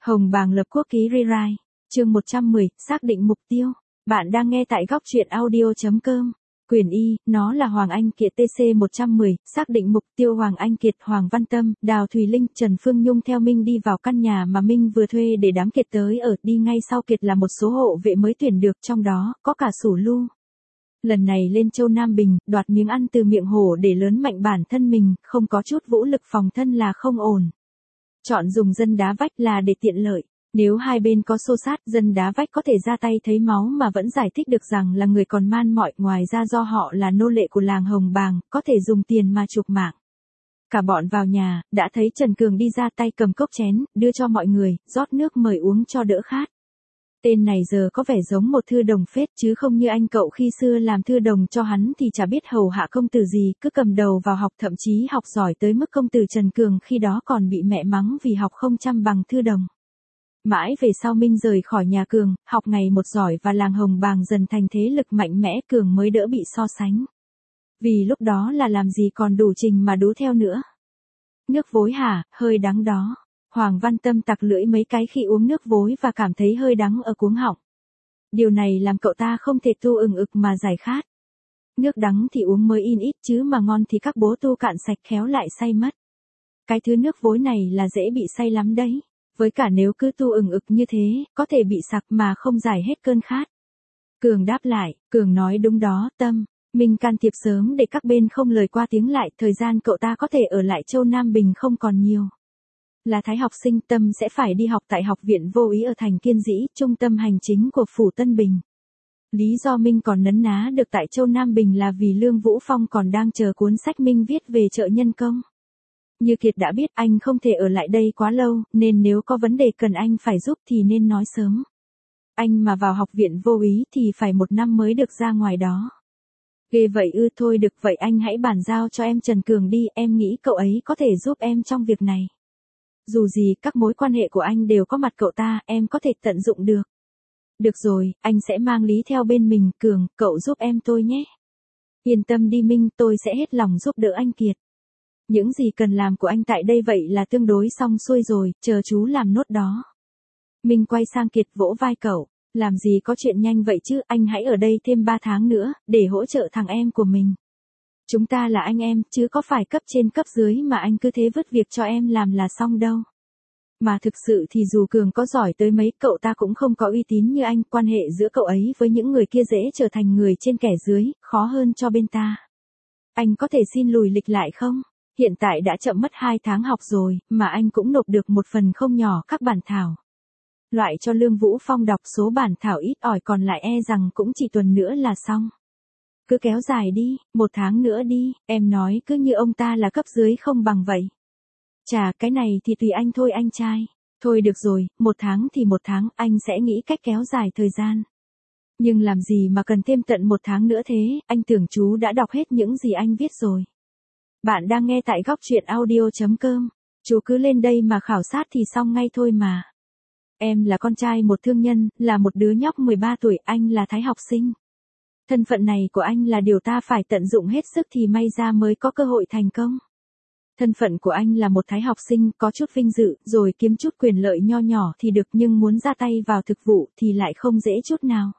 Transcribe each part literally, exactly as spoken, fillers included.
Hồng Bàng lập quốc ký rewrite, chương một trăm mười, xác định mục tiêu. Bạn đang nghe tại góc truyện audio.com. Quyền Y, nó là Hoàng Anh Kiệt tê xê một trăm mười, xác định mục tiêu. Hoàng Anh Kiệt, Hoàng Văn Tâm, Đào Thùy Linh, Trần Phương Nhung theo Minh đi vào căn nhà mà Minh vừa thuê để đám Kiệt tới ở. Đi ngay sau Kiệt là một số hộ vệ mới tuyển được, trong đó có cả Sủ Lu. Lần này lên Châu Nam Bình, đoạt miếng ăn từ miệng hổ để lớn mạnh bản thân mình, không có chút vũ lực phòng thân là không ổn. Chọn dùng dân đá vách là để tiện lợi. Nếu hai bên có xô sát, dân đá vách có thể ra tay thấy máu mà vẫn giải thích được rằng là người còn man mọi. Ngoài ra do họ là nô lệ của làng Hồng Bàng, có thể dùng tiền mà chuộc mạng. Cả bọn vào nhà, đã thấy Trần Cường đi ra tay cầm cốc chén, đưa cho mọi người, rót nước mời uống cho đỡ khát. Tên này giờ có vẻ giống một thư đồng phết chứ không như anh cậu khi xưa làm thư đồng cho hắn thì chả biết hầu hạ công tử gì, cứ cầm đầu vào học, thậm chí học giỏi tới mức công tử Trần Cường khi đó còn bị mẹ mắng vì học không chăm bằng thư đồng. Mãi về sau Minh rời khỏi nhà Cường, học ngày một giỏi và làng Hồng Bàng dần thành thế lực mạnh mẽ, Cường mới đỡ bị so sánh. Vì lúc đó là làm gì còn đủ trình mà đú theo nữa. Nước vối hả, hơi đắng đó. Hoàng Văn Tâm tặc lưỡi mấy cái khi uống nước vối và cảm thấy hơi đắng ở cuống họng. Điều này làm cậu ta không thể tu ừng ực mà giải khát. Nước đắng thì uống mới in ít chứ mà ngon thì các bố tu cạn sạch khéo lại say mất. Cái thứ nước vối này là dễ bị say lắm đấy. Với cả nếu cứ tu ừng ực như thế, có thể bị sặc mà không giải hết cơn khát. Cường đáp lại, Cường nói đúng đó, Tâm. Mình can thiệp sớm để các bên không lời qua tiếng lại, thời gian cậu ta có thể ở lại Châu Nam Bình không còn nhiều. Là Thái học sinh, Tâm sẽ phải đi học tại học viện Vô Ý ở thành Kiên Dĩ, trung tâm hành chính của phủ Tân Bình. Lý do Minh còn nấn ná được tại Châu Nam Bình là vì Lương Vũ Phong còn đang chờ cuốn sách Minh viết về chợ nhân công. Như Kiệt đã biết anh không thể ở lại đây quá lâu, nên nếu có vấn đề cần anh phải giúp thì nên nói sớm. Anh mà vào học viện Vô Ý thì phải một năm mới được ra ngoài đó. Ghê vậy ư, thôi được vậy anh hãy bàn giao cho em Trần Cường đi, em nghĩ cậu ấy có thể giúp em trong việc này. Dù gì các mối quan hệ của anh đều có mặt cậu ta, em có thể tận dụng được. Được rồi, anh sẽ mang Lý theo bên mình, Cường, cậu giúp em tôi nhé. Yên tâm đi Minh, tôi sẽ hết lòng giúp đỡ anh Kiệt. Những gì cần làm của anh tại đây vậy là tương đối xong xuôi rồi, chờ chú làm nốt đó. Minh quay sang Kiệt vỗ vai cậu, làm gì có chuyện nhanh vậy chứ, anh hãy ở đây thêm ba tháng nữa, để hỗ trợ thằng em của mình. Chúng ta là anh em, chứ có phải cấp trên cấp dưới mà anh cứ thế vứt việc cho em làm là xong đâu. Mà thực sự thì dù Cường có giỏi tới mấy, cậu ta cũng không có uy tín như anh, quan hệ giữa cậu ấy với những người kia dễ trở thành người trên kẻ dưới, khó hơn cho bên ta. Anh có thể xin lùi lịch lại không? Hiện tại đã chậm mất hai tháng học rồi, mà anh cũng nộp được một phần không nhỏ các bản thảo. Loại cho Lương Vũ Phong đọc, số bản thảo ít ỏi còn lại e rằng cũng chỉ tuần nữa là xong. Cứ kéo dài đi, một tháng nữa đi, em nói cứ như ông ta là cấp dưới không bằng vậy. Chà, cái này thì tùy anh thôi anh trai. Thôi được rồi, một tháng thì một tháng, anh sẽ nghĩ cách kéo dài thời gian. Nhưng làm gì mà cần thêm tận một tháng nữa thế, anh tưởng chú đã đọc hết những gì anh viết rồi. Bạn đang nghe tại góc truyện audio.com. Chú cứ lên đây mà khảo sát thì xong ngay thôi mà. Em là con trai một thương nhân, là một đứa nhóc mười ba tuổi, anh là Thái học sinh. Thân phận này của anh là điều ta phải tận dụng hết sức thì may ra mới có cơ hội thành công. Thân phận của anh là một Thái học sinh, có chút vinh dự, rồi kiếm chút quyền lợi nho nhỏ thì được, nhưng muốn ra tay vào thực vụ thì lại không dễ chút nào.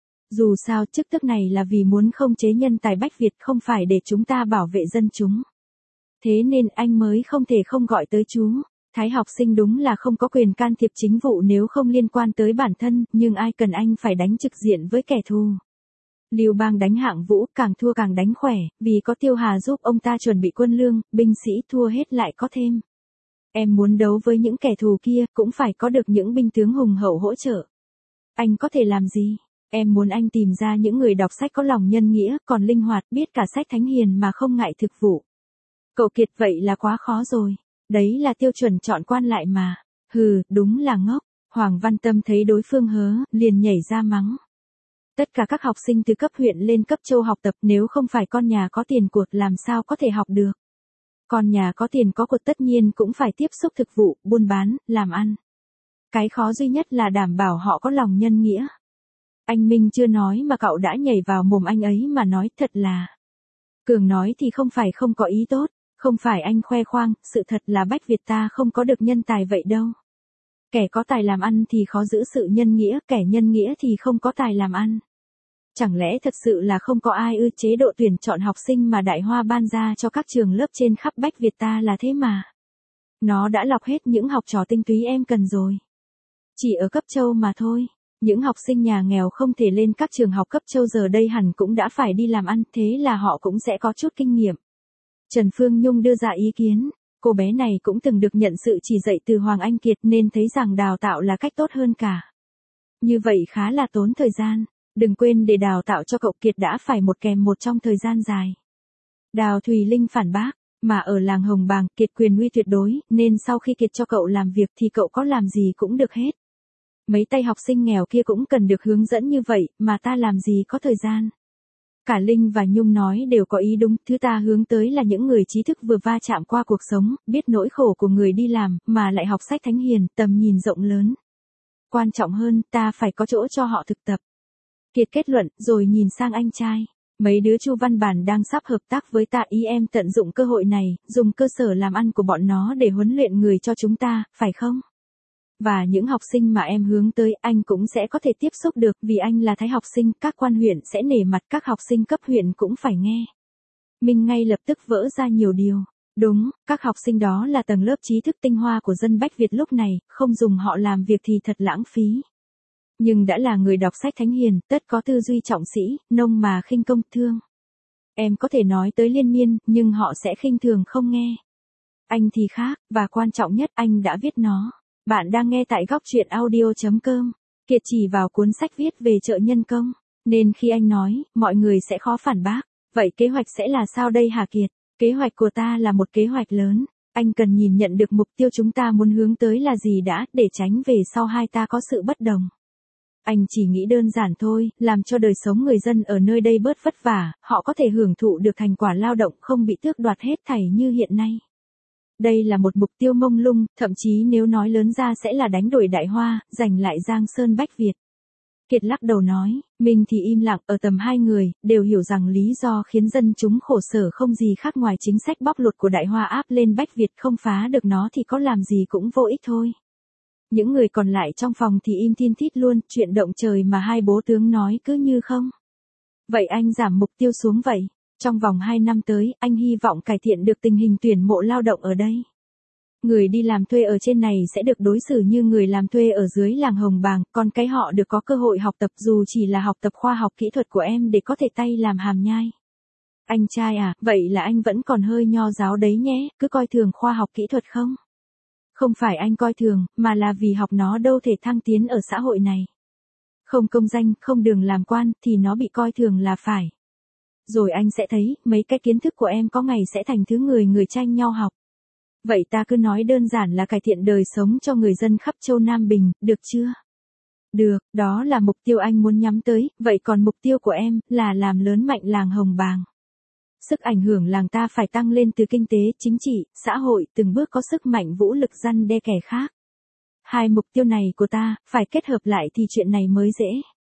Dù sao chức tước này là vì muốn khống chế nhân tài Bách Việt, không phải để chúng ta bảo vệ dân chúng. Thế nên anh mới không thể không gọi tới chú. Thái học sinh đúng là không có quyền can thiệp chính vụ nếu không liên quan tới bản thân, nhưng ai cần anh phải đánh trực diện với kẻ thù. Lưu Bang đánh Hạng Vũ, càng thua càng đánh khỏe, vì có Tiêu Hà giúp ông ta chuẩn bị quân lương, binh sĩ thua hết lại có thêm. Em muốn đấu với những kẻ thù kia, cũng phải có được những binh tướng hùng hậu hỗ trợ. Anh có thể làm gì? Em muốn anh tìm ra những người đọc sách có lòng nhân nghĩa, còn linh hoạt, biết cả sách thánh hiền mà không ngại thực vụ. Cậu Kiệt vậy là quá khó rồi. Đấy là tiêu chuẩn chọn quan lại mà. Hừ, đúng là ngốc. Hoàng Văn Tâm thấy đối phương hớ, liền nhảy ra mắng. Tất cả các học sinh từ cấp huyện lên cấp châu học tập, nếu không phải con nhà có tiền cột làm sao có thể học được. Con nhà có tiền có cột tất nhiên cũng phải tiếp xúc thực vụ, buôn bán, làm ăn. Cái khó duy nhất là đảm bảo họ có lòng nhân nghĩa. Anh Minh chưa nói mà cậu đã nhảy vào mồm anh ấy mà nói, thật là. Cường nói thì không phải không có ý tốt, không phải anh khoe khoang, sự thật là Bách Việt ta không có được nhân tài vậy đâu. kẻ có tài làm ăn thì khó giữ sự nhân nghĩa, kẻ nhân nghĩa thì không có tài làm ăn. Chẳng lẽ thật sự là không có ai ư? Chế độ tuyển chọn học sinh mà Đại Hoa ban ra cho các trường lớp trên khắp Bách Việt ta là thế mà. Nó đã lọc hết những học trò tinh túy em cần rồi. Chỉ ở cấp châu mà thôi. Những học sinh nhà nghèo không thể lên các trường học cấp châu giờ đây hẳn cũng đã phải đi làm ăn, thế là họ cũng sẽ có chút kinh nghiệm. Trần Phương Nhung đưa ra ý kiến, cô bé này cũng từng được nhận sự chỉ dạy từ Hoàng Anh Kiệt nên thấy rằng đào tạo là cách tốt hơn cả. Như vậy khá là tốn thời gian, đừng quên để đào tạo cho cậu Kiệt đã phải một kèm một trong thời gian dài. Đào Thùy Linh phản bác, mà ở làng Hồng Bàng Kiệt quyền uy tuyệt đối, nên sau khi Kiệt cho cậu làm việc thì cậu có làm gì cũng được hết. Mấy tay học sinh nghèo kia cũng cần được hướng dẫn như vậy, mà ta làm gì có thời gian. Cả Linh và Nhung nói đều có ý đúng, thứ ta hướng tới là những người trí thức vừa va chạm qua cuộc sống, biết nỗi khổ của người đi làm, mà lại học sách thánh hiền, tầm nhìn rộng lớn. Quan trọng hơn, ta phải có chỗ cho họ thực tập. Kiệt kết luận, rồi nhìn sang anh trai. Mấy đứa Chu Văn Bản đang sắp hợp tác với ta, ý em tận dụng cơ hội này, dùng cơ sở làm ăn của bọn nó để huấn luyện người cho chúng ta, phải không? Và những học sinh mà em hướng tới anh cũng sẽ có thể tiếp xúc được, vì anh là thái học sinh, các quan huyện sẽ nể mặt, các học sinh cấp huyện cũng phải nghe. Minh ngay lập tức vỡ ra nhiều điều. Đúng, các học sinh đó là tầng lớp trí thức tinh hoa của dân Bách Việt lúc này, không dùng họ làm việc thì thật lãng phí. Nhưng đã là người đọc sách thánh hiền, tất có tư duy trọng sĩ, nông mà khinh công thương. Em có thể nói tới liên miên, nhưng họ sẽ khinh thường không nghe. Anh thì khác, và quan trọng nhất anh đã viết nó. Bạn đang nghe tại góc truyện audio chấm com. Kiệt chỉ vào cuốn sách viết về chợ nhân công, nên khi anh nói, mọi người sẽ khó phản bác. Vậy kế hoạch sẽ là sao đây hả Kiệt? Kế hoạch của ta là một kế hoạch lớn. Anh cần nhìn nhận được mục tiêu chúng ta muốn hướng tới là gì đã, để tránh về sau hai ta có sự bất đồng. Anh chỉ nghĩ đơn giản thôi, làm cho đời sống người dân ở nơi đây bớt vất vả, họ có thể hưởng thụ được thành quả lao động không bị tước đoạt hết thảy như hiện nay. Đây là một mục tiêu mông lung, thậm chí nếu nói lớn ra sẽ là đánh đổi Đại Hoa, giành lại Giang Sơn Bách Việt. Kiệt lắc đầu nói, mình thì im lặng, ở tầm hai người, đều hiểu rằng lý do khiến dân chúng khổ sở không gì khác ngoài chính sách bóc lột của Đại Hoa áp lên Bách Việt, không phá được nó thì có làm gì cũng vô ích thôi. Những người còn lại trong phòng thì im thiên thít luôn, chuyện động trời mà hai bố tướng nói cứ như không. Vậy anh giảm mục tiêu xuống vậy. Trong vòng hai năm tới, anh hy vọng cải thiện được tình hình tuyển mộ lao động ở đây. Người đi làm thuê ở trên này sẽ được đối xử như người làm thuê ở dưới làng Hồng Bàng, còn cái họ được có cơ hội học tập dù chỉ là học tập khoa học kỹ thuật của em để có thể tay làm hàm nhai. Anh trai à, vậy là anh vẫn còn hơi nho giáo đấy nhé, cứ coi thường khoa học kỹ thuật không? Không phải anh coi thường, mà là vì học nó đâu thể thăng tiến ở xã hội này. Không công danh, không đường làm quan, thì nó bị coi thường là phải. Rồi anh sẽ thấy, mấy cái kiến thức của em có ngày sẽ thành thứ người người tranh nhau học. Vậy ta cứ nói đơn giản là cải thiện đời sống cho người dân khắp châu Nam Bình, được chưa? Được, đó là mục tiêu anh muốn nhắm tới, vậy còn mục tiêu của em, là làm lớn mạnh làng Hồng Bàng. Sức ảnh hưởng làng ta phải tăng lên từ kinh tế, chính trị, xã hội, từng bước có sức mạnh vũ lực răn đe kẻ khác. Hai mục tiêu này của ta, phải kết hợp lại thì chuyện này mới dễ.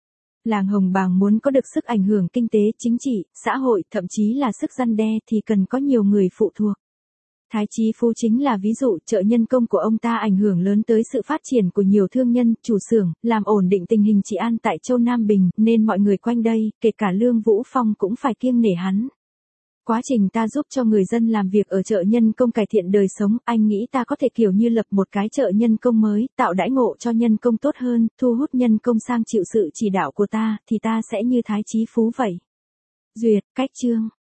Làng Hồng Bàng muốn có được sức ảnh hưởng kinh tế, chính trị, xã hội, thậm chí là sức răn đe thì cần có nhiều người phụ thuộc. Thái Chí Phú chính là ví dụ, chợ nhân công của ông ta ảnh hưởng lớn tới sự phát triển của nhiều thương nhân, chủ xưởng, làm ổn định tình hình trị an tại châu Nam Bình, nên mọi người quanh đây, kể cả Lương Vũ Phong cũng phải kiêng nể hắn. Quá trình ta giúp cho người dân làm việc ở chợ nhân công cải thiện đời sống, anh nghĩ ta có thể kiểu như lập một cái chợ nhân công mới, tạo đãi ngộ cho nhân công tốt hơn, thu hút nhân công sang chịu sự chỉ đạo của ta, thì ta sẽ như Thái Chí Phú vậy. Duyệt, cách chương.